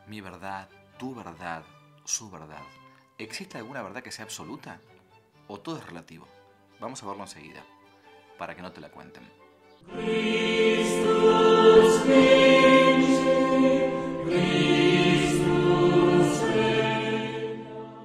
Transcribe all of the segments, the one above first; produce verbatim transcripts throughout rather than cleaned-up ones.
mi verdad, tu verdad, su verdad. ¿Existe alguna verdad que sea absoluta? ¿O todo es relativo? Vamos a verlo enseguida, para que no te la cuenten. Christus Vence, Christus reina.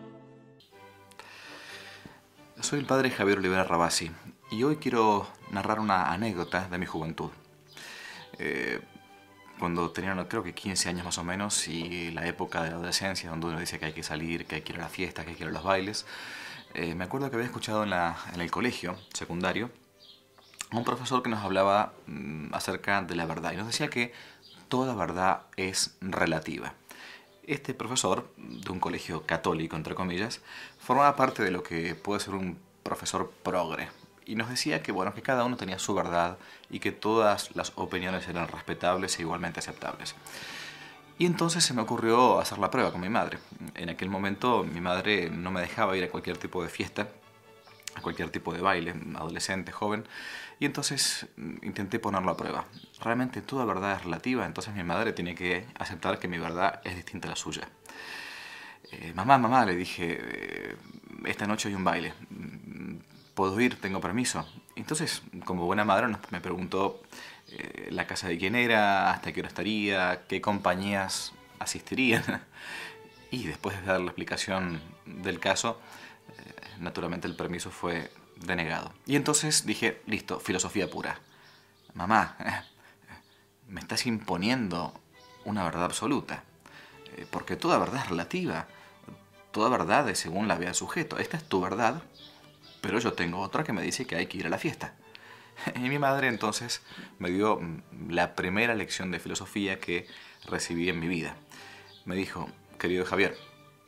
Soy el padre Javier Olivera Rabasi y hoy quiero narrar una anécdota de mi juventud. Eh, cuando tenía, creo que quince años más o menos, y la época de la adolescencia, donde uno dice que hay que salir, que hay que ir a la fiesta, que hay que ir a los bailes, eh, me acuerdo que había escuchado en, la, en el colegio secundario a un profesor que nos hablaba mmm, acerca de la verdad y nos decía que toda verdad es relativa. Este profesor, de un colegio católico, entre comillas, formaba parte de lo que puede ser un profesor progre. Y nos decía que, bueno, que cada uno tenía su verdad y que todas las opiniones eran respetables e igualmente aceptables. Y entonces se me ocurrió hacer la prueba con mi madre. En aquel momento mi madre no me dejaba ir a cualquier tipo de fiesta, a cualquier tipo de baile, adolescente, joven, y entonces intenté ponerlo a prueba. Realmente toda verdad es relativa, entonces mi madre tiene que aceptar que mi verdad es distinta a la suya. Eh, mamá, mamá, le dije, eh, esta noche hay un baile, ¿puedo ir? ¿Tengo permiso? Entonces, como buena madre, me preguntó eh, la casa de quién era, hasta qué hora estaría, qué compañías asistirían. Y después de dar la explicación del caso, eh, naturalmente el permiso fue denegado. Y entonces dije, listo, filosofía pura. Mamá, eh, me estás imponiendo una verdad absoluta, eh, porque toda verdad es relativa. Toda verdad es según la vea del sujeto. Esta es tu verdad, pero yo tengo otra que me dice que hay que ir a la fiesta. Y mi madre entonces me dio la primera lección de filosofía que recibí en mi vida. Me dijo, querido Javier,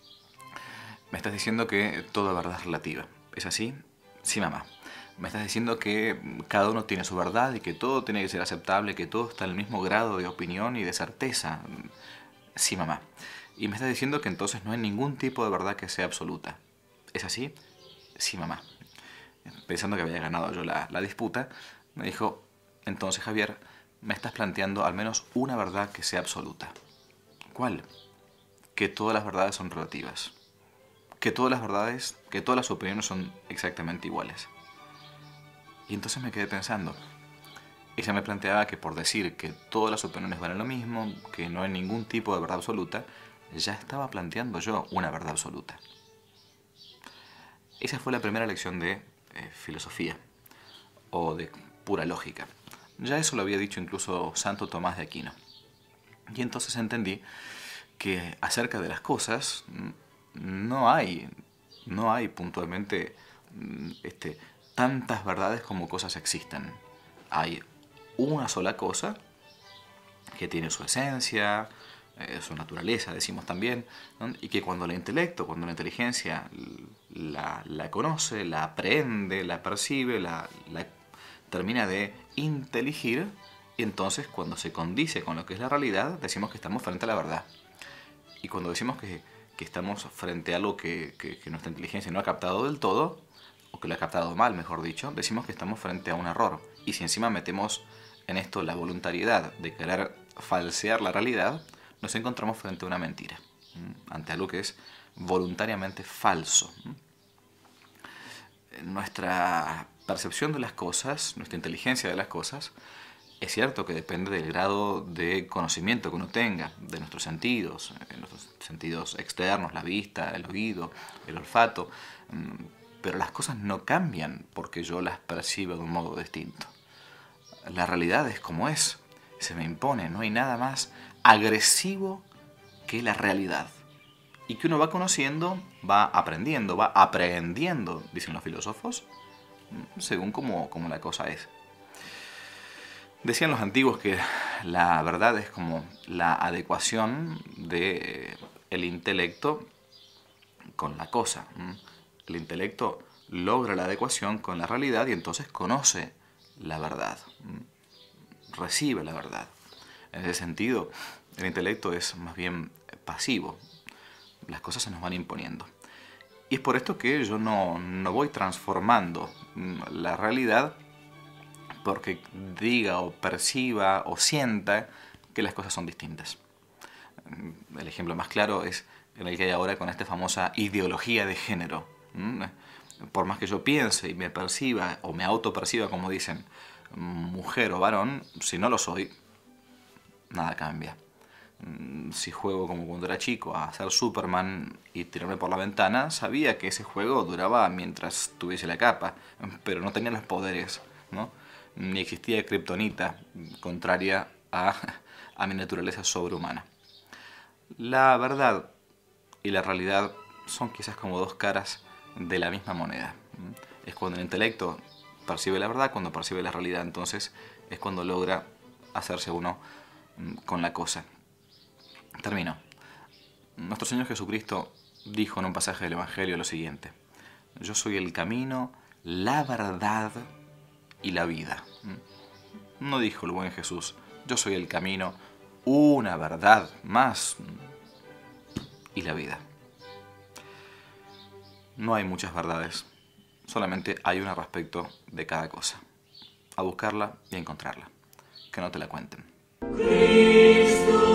me estás diciendo que toda verdad es relativa. ¿Es así? Sí, mamá. Me estás diciendo que cada uno tiene su verdad y que todo tiene que ser aceptable, que todo está en el mismo grado de opinión y de certeza. Sí, mamá. Y me estás diciendo que entonces no hay ningún tipo de verdad que sea absoluta. ¿Es así? Sí, mamá. Pensando que había ganado yo la, la disputa, me dijo, entonces Javier, me estás planteando al menos una verdad que sea absoluta. ¿Cuál? Que todas las verdades son relativas. Que todas las verdades, que todas las opiniones son exactamente iguales. Y entonces me quedé pensando. Ella me planteaba que por decir que todas las opiniones valen lo mismo, que no hay ningún tipo de verdad absoluta, ya estaba planteando yo una verdad absoluta. Esa fue la primera lección de eh, filosofía, o de pura lógica. Ya eso lo había dicho incluso Santo Tomás de Aquino. Y entonces entendí que acerca de las cosas no hay, no hay puntualmente este, tantas verdades como cosas existen. Hay una sola cosa que tiene su esencia, eh, su naturaleza, decimos también, ¿no? Y que cuando el intelecto, cuando la inteligencia la, la conoce, la aprende, la percibe, la, la termina de inteligir, y entonces cuando se condice con lo que es la realidad, decimos que estamos frente a la verdad. Y cuando decimos que, que estamos frente a algo que, que, que nuestra inteligencia no ha captado del todo, o que lo ha captado mal, mejor dicho, decimos que estamos frente a un error. Y si encima metemos en esto la voluntariedad de querer falsear la realidad, nos encontramos frente a una mentira, ante algo que es voluntariamente falso. Nuestra percepción de las cosas, nuestra inteligencia de las cosas, es cierto que depende del grado de conocimiento que uno tenga, de nuestros sentidos, nuestros sentidos externos, la vista, el oído, el olfato, pero las cosas no cambian porque yo las perciba de un modo distinto. La realidad es como es, se me impone, no hay nada más agresivo que la realidad. Y que uno va conociendo, va aprendiendo, va aprehendiendo, dicen los filósofos, según como, como la cosa es. Decían los antiguos que la verdad es como la adecuación del intelecto con la cosa. El intelecto logra la adecuación con la realidad y entonces conoce la verdad, recibe la verdad. En ese sentido, el intelecto es más bien pasivo. Las cosas se nos van imponiendo. Y es por esto que yo no, no voy transformando la realidad porque diga o perciba o sienta que las cosas son distintas. El ejemplo más claro es en el que hay ahora con esta famosa ideología de género. ¿Mm? Por más que yo piense y me perciba, o me autoperciba, como dicen, mujer o varón, si no lo soy, nada cambia. Si juego como cuando era chico a ser Superman y tirarme por la ventana, sabía que ese juego duraba mientras tuviese la capa, pero no tenía los poderes, ¿no? Ni existía kriptonita, contraria a, a mi naturaleza sobrehumana. La verdad y la realidad son quizás como dos caras de la misma moneda. Es cuando el intelecto percibe la verdad, cuando percibe la realidad, entonces es cuando logra hacerse uno con la cosa. Termino. Nuestro Señor Jesucristo dijo en un pasaje del Evangelio lo siguiente: yo soy el camino, la verdad y la vida. No dijo el buen Jesús: yo soy el camino, una verdad más y la vida. No hay muchas verdades, solamente hay una respecto de cada cosa. A buscarla y a encontrarla. Que no te la cuenten. Cristo